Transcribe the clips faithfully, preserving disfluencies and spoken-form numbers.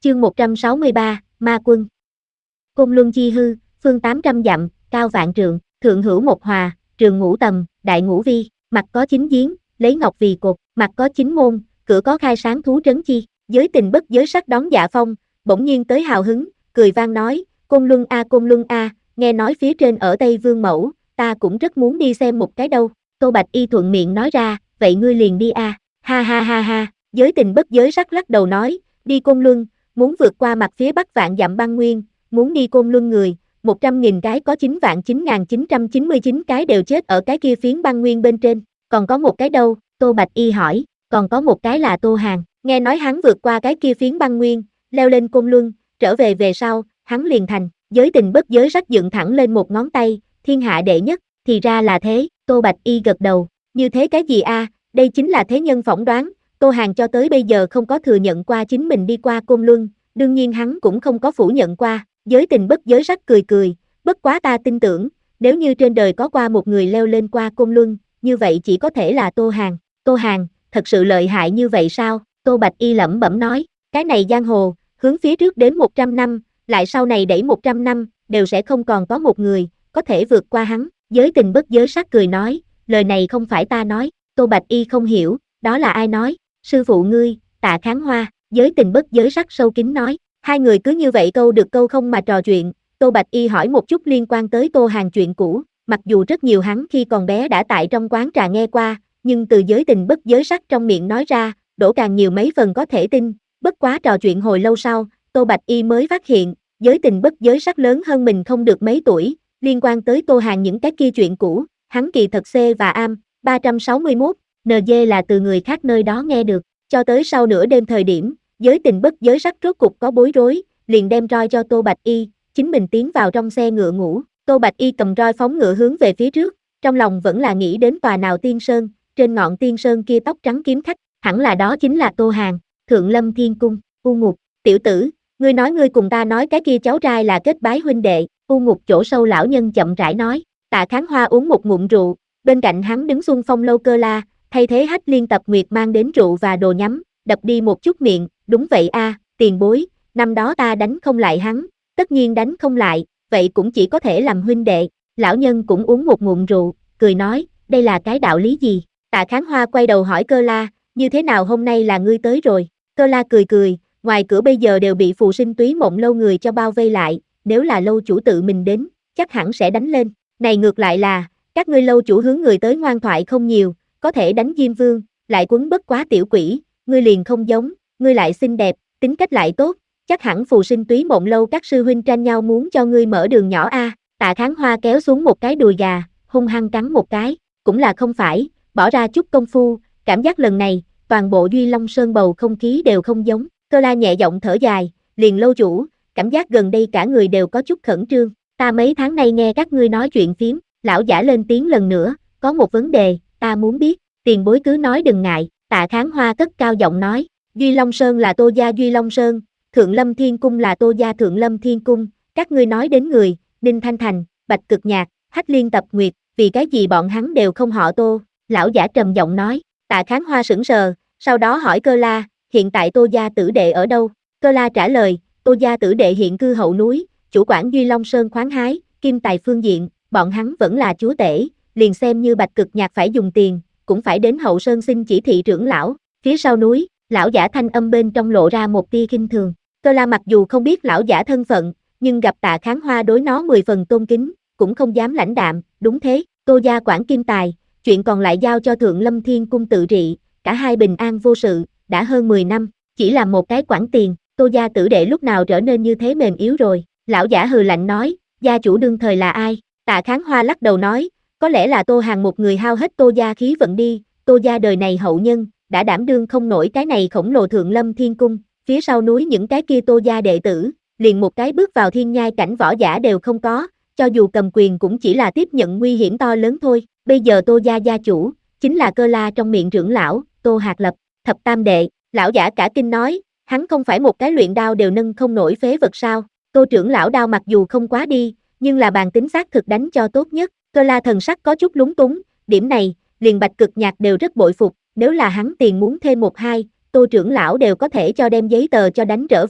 Chương một trăm sáu mươi ba, Ma Quân. Côn Luân chi hư, phương tám trăm dặm, cao vạn trượng, thượng hữu một hòa, trường ngũ tầm, đại ngũ vi, mặt có chín giếng, lấy ngọc vì cột, mặt có chín môn, cửa có khai sáng thú trấn chi, giới tình bất giới sắc đón dạ phong, bỗng nhiên tới hào hứng, cười vang nói, Côn Luân a Côn Luân a, nghe nói phía trên ở Tây Vương Mẫu, ta cũng rất muốn đi xem một cái đâu. Tô Bạch Y thuận miệng nói ra, vậy ngươi liền đi a, ha ha ha ha, giới tình bất giới sắc lắc đầu nói, đi Côn Luân, muốn vượt qua mặt phía bắc vạn dặm băng nguyên, muốn đi Côn Luân người, một trăm nghìn cái có chín vạn chín nghìn chín trăm chín mươi chín cái đều chết ở cái kia phiến băng nguyên bên trên, còn có một cái đâu, Tô Bạch Y hỏi, còn có một cái là Tô Hàn, nghe nói hắn vượt qua cái kia phiến băng nguyên, leo lên Côn Luân, trở về về sau, hắn liền thành, giới tình bất giới sắc dựng thẳng lên một ngón tay, thiên hạ đệ nhất, thì ra là thế, Tô Bạch Y gật đầu, như thế cái gì a, đây chính là thế nhân phỏng đoán, Tô Hàn cho tới bây giờ không có thừa nhận qua chính mình đi qua Côn Luân, đương nhiên hắn cũng không có phủ nhận qua, giới tình bất giới sắc cười cười, bất quá ta tin tưởng, nếu như trên đời có qua một người leo lên qua Côn Luân, như vậy chỉ có thể là Tô Hàn, Tô Hàn, thật sự lợi hại như vậy sao, Tô Bạch Y lẩm bẩm nói, cái này giang hồ, hướng phía trước đến một trăm năm, lại sau này đẩy một trăm năm, đều sẽ không còn có một người, có thể vượt qua hắn, giới tình bất giới sắc cười nói, lời này không phải ta nói, Tô Bạch Y không hiểu, đó là ai nói, sư phụ ngươi, Tạ Kháng Hoa, giới tình bất giới sắc sâu kín nói, hai người cứ như vậy câu được câu không mà trò chuyện, Tô Bạch Y hỏi một chút liên quan tới Tô Hàn chuyện cũ, mặc dù rất nhiều hắn khi còn bé đã tại trong quán trà nghe qua, nhưng từ giới tình bất giới sắc trong miệng nói ra, đổ càng nhiều mấy phần có thể tin, bất quá trò chuyện hồi lâu sau, Tô Bạch Y mới phát hiện, giới tình bất giới sắc lớn hơn mình không được mấy tuổi, liên quan tới Tô Hàn những cái kia chuyện cũ, hắn kỳ thật C và am, ba trăm sáu mươi mốt, en giê là từ người khác nơi đó nghe được, cho tới sau nửa đêm thời điểm, giới tình bất giới sắc rốt cục có bối rối, liền đem roi cho Tô Bạch Y, chính mình tiến vào trong xe ngựa ngủ, Tô Bạch Y cầm roi phóng ngựa hướng về phía trước, trong lòng vẫn là nghĩ đến tòa nào tiên sơn, trên ngọn tiên sơn kia tóc trắng kiếm khách, hẳn là đó chính là Tô Hàn, Thượng Lâm Thiên Cung, U Ngục, tiểu tử, ngươi nói ngươi cùng ta nói cái kia cháu trai là kết bái huynh đệ, U Ngục chỗ sâu lão nhân chậm rãi nói, Tạ Kháng Hoa uống một ngụm rượu, bên cạnh hắn đứng Xuân Phong Lâu Cơ La, thay thế Hách Liên Tập Nguyệt mang đến rượu và đồ nhắm, đập đi một chút miệng, đúng vậy a, tiền bối, năm đó ta đánh không lại hắn, tất nhiên đánh không lại, vậy cũng chỉ có thể làm huynh đệ, lão nhân cũng uống một ngụm rượu, cười nói, đây là cái đạo lý gì, Tạ Kháng Hoa quay đầu hỏi Cơ La, như thế nào hôm nay là ngươi tới rồi, Cơ La cười cười, ngoài cửa bây giờ đều bị Phù Sinh Túy Mộng Lâu người cho bao vây lại, nếu là lâu chủ tự mình đến, chắc hẳn sẽ đánh lên, này ngược lại là, các ngươi lâu chủ hướng người tới ngoan thoại không nhiều, có thể đánh Diêm Vương, lại quấn bất quá tiểu quỷ, ngươi liền không giống, ngươi lại xinh đẹp, tính cách lại tốt, chắc hẳn Phù Sinh Túy Mộng Lâu các sư huynh tranh nhau muốn cho ngươi mở đường nhỏ a. Tạ Kháng Hoa kéo xuống một cái đùi gà, hung hăng cắn một cái, cũng là không phải, bỏ ra chút công phu, cảm giác lần này, toàn bộ Duy Long Sơn bầu không khí đều không giống, Cơ La nhẹ giọng thở dài, liền lâu chủ, cảm giác gần đây cả người đều có chút khẩn trương, ta mấy tháng nay nghe các ngươi nói chuyện phiếm, lão giả lên tiếng lần nữa, có một vấn đề, ta muốn biết, tiền bối cứ nói đừng ngại, Tạ Kháng Hoa cất cao giọng nói, Duy Long Sơn là Tô gia Duy Long Sơn, Thượng Lâm Thiên Cung là Tô gia Thượng Lâm Thiên Cung, các ngươi nói đến người, Ninh Thanh Thành, Bạch Cực Nhạc, Hách Liên Tập Nguyệt, vì cái gì bọn hắn đều không họ Tô, lão giả trầm giọng nói, Tạ Kháng Hoa sững sờ, sau đó hỏi Cơ La, hiện tại Tô gia tử đệ ở đâu, Cơ La trả lời, Tô gia tử đệ hiện cư hậu núi, chủ quản Duy Long Sơn khoáng hái, kim tài phương diện, bọn hắn vẫn là chúa tể, liền xem như Bạch Cực Nhạc phải dùng tiền, cũng phải đến hậu sơn xin chỉ thị trưởng lão, phía sau núi, lão giả thanh âm bên trong lộ ra một tia khinh thường, Cơ La mặc dù không biết lão giả thân phận, nhưng gặp Tạ Kháng Hoa đối nó mười phần tôn kính, cũng không dám lãnh đạm, đúng thế, Tô gia quản kim tài, chuyện còn lại giao cho Thượng Lâm Thiên Cung tự trị, cả hai bình an vô sự, đã hơn mười năm, chỉ là một cái quản tiền, Tô gia tử đệ lúc nào trở nên như thế mềm yếu rồi, lão giả hừ lạnh nói, gia chủ đương thời là ai, Tạ Kháng Hoa lắc đầu nói, có lẽ là Tô Hàn một người hao hết Tô gia khí vận đi, Tô gia đời này hậu nhân, đã đảm đương không nổi cái này khổng lồ Thượng Lâm Thiên Cung, phía sau núi những cái kia Tô gia đệ tử, liền một cái bước vào thiên nhai cảnh võ giả đều không có, cho dù cầm quyền cũng chỉ là tiếp nhận nguy hiểm to lớn thôi, bây giờ Tô gia gia chủ, chính là Cơ La trong miệng trưởng lão, Tô Hạc Lập, thập tam đệ, lão giả cả kinh nói, hắn không phải một cái luyện đao đều nâng không nổi phế vật sao, Tô trưởng lão đao mặc dù không quá đi, nhưng là bàn tính xác thực đánh cho tốt nhất, Cơ La thần sắc có chút lúng túng, điểm này, liền Bạch Cực Nhạc đều rất bội phục, nếu là hắn tiền muốn thêm một hai, Tô trưởng lão đều có thể cho đem giấy tờ cho đánh trở về,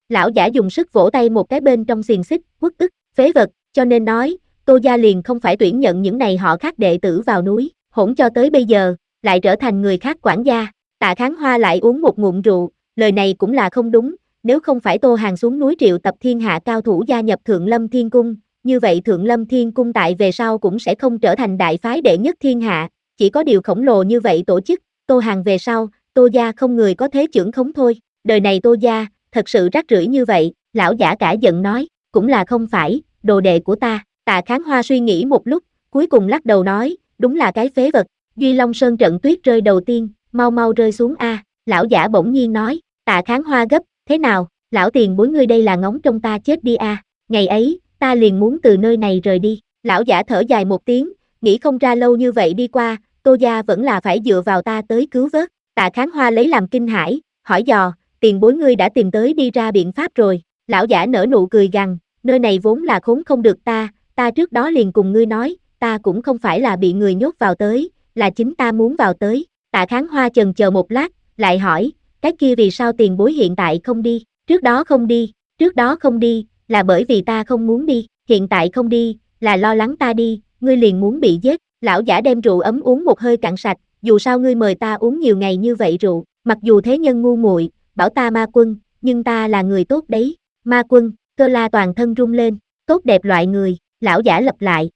Lão giả dùng sức vỗ tay một cái bên trong xiềng xích, uất ức, phế vật, cho nên nói, Tô gia liền không phải tuyển nhận những này họ khác đệ tử vào núi, hỗn cho tới bây giờ, lại trở thành người khác quản gia. Tạ Kháng Hoa lại uống một ngụm rượu, lời này cũng là không đúng, nếu không phải Tô Hàn xuống núi triệu tập thiên hạ cao thủ gia nhập Thượng Lâm Thiên Cung, như vậy Thượng Lâm Thiên Cung tại về sau cũng sẽ không trở thành đại phái đệ nhất thiên hạ, chỉ có điều khổng lồ như vậy tổ chức, Tô Hàn về sau, Tô gia không người có thế trưởng khống thôi, đời này Tô gia, thật sự rác rưởi như vậy, lão giả cả giận nói, cũng là không phải, đồ đệ của ta, Tạ Kháng Hoa suy nghĩ một lúc, cuối cùng lắc đầu nói, đúng là cái phế vật, Duy Long Sơn trận tuyết rơi đầu tiên, mau mau rơi xuống a, lão giả bỗng nhiên nói, Tạ Kháng Hoa gấp, thế nào, lão tiền bối ngươi đây là ngóng trông ta chết đi a, ngày ấy, ta liền muốn từ nơi này rời đi, lão giả thở dài một tiếng, nghĩ không ra lâu như vậy đi qua, Tô gia vẫn là phải dựa vào ta tới cứu vớt, Tạ Kháng Hoa lấy làm kinh hãi, hỏi dò, tiền bối ngươi đã tìm tới đi ra biện pháp rồi, lão giả nở nụ cười gằn, nơi này vốn là khốn không được ta, ta trước đó liền cùng ngươi nói, ta cũng không phải là bị người nhốt vào tới, là chính ta muốn vào tới, Tạ Kháng Hoa chần chờ một lát, lại hỏi, cái kia vì sao tiền bối hiện tại không đi, trước đó không đi, trước đó không đi, là bởi vì ta không muốn đi, hiện tại không đi, là lo lắng ta đi, ngươi liền muốn bị giết, lão giả đem rượu ấm uống một hơi cạn sạch, dù sao ngươi mời ta uống nhiều ngày như vậy rượu, mặc dù thế nhân ngu muội, bảo ta ma quân, nhưng ta là người tốt đấy, ma quân, Cơ La toàn thân rung lên, tốt đẹp loại người, lão giả lặp lại,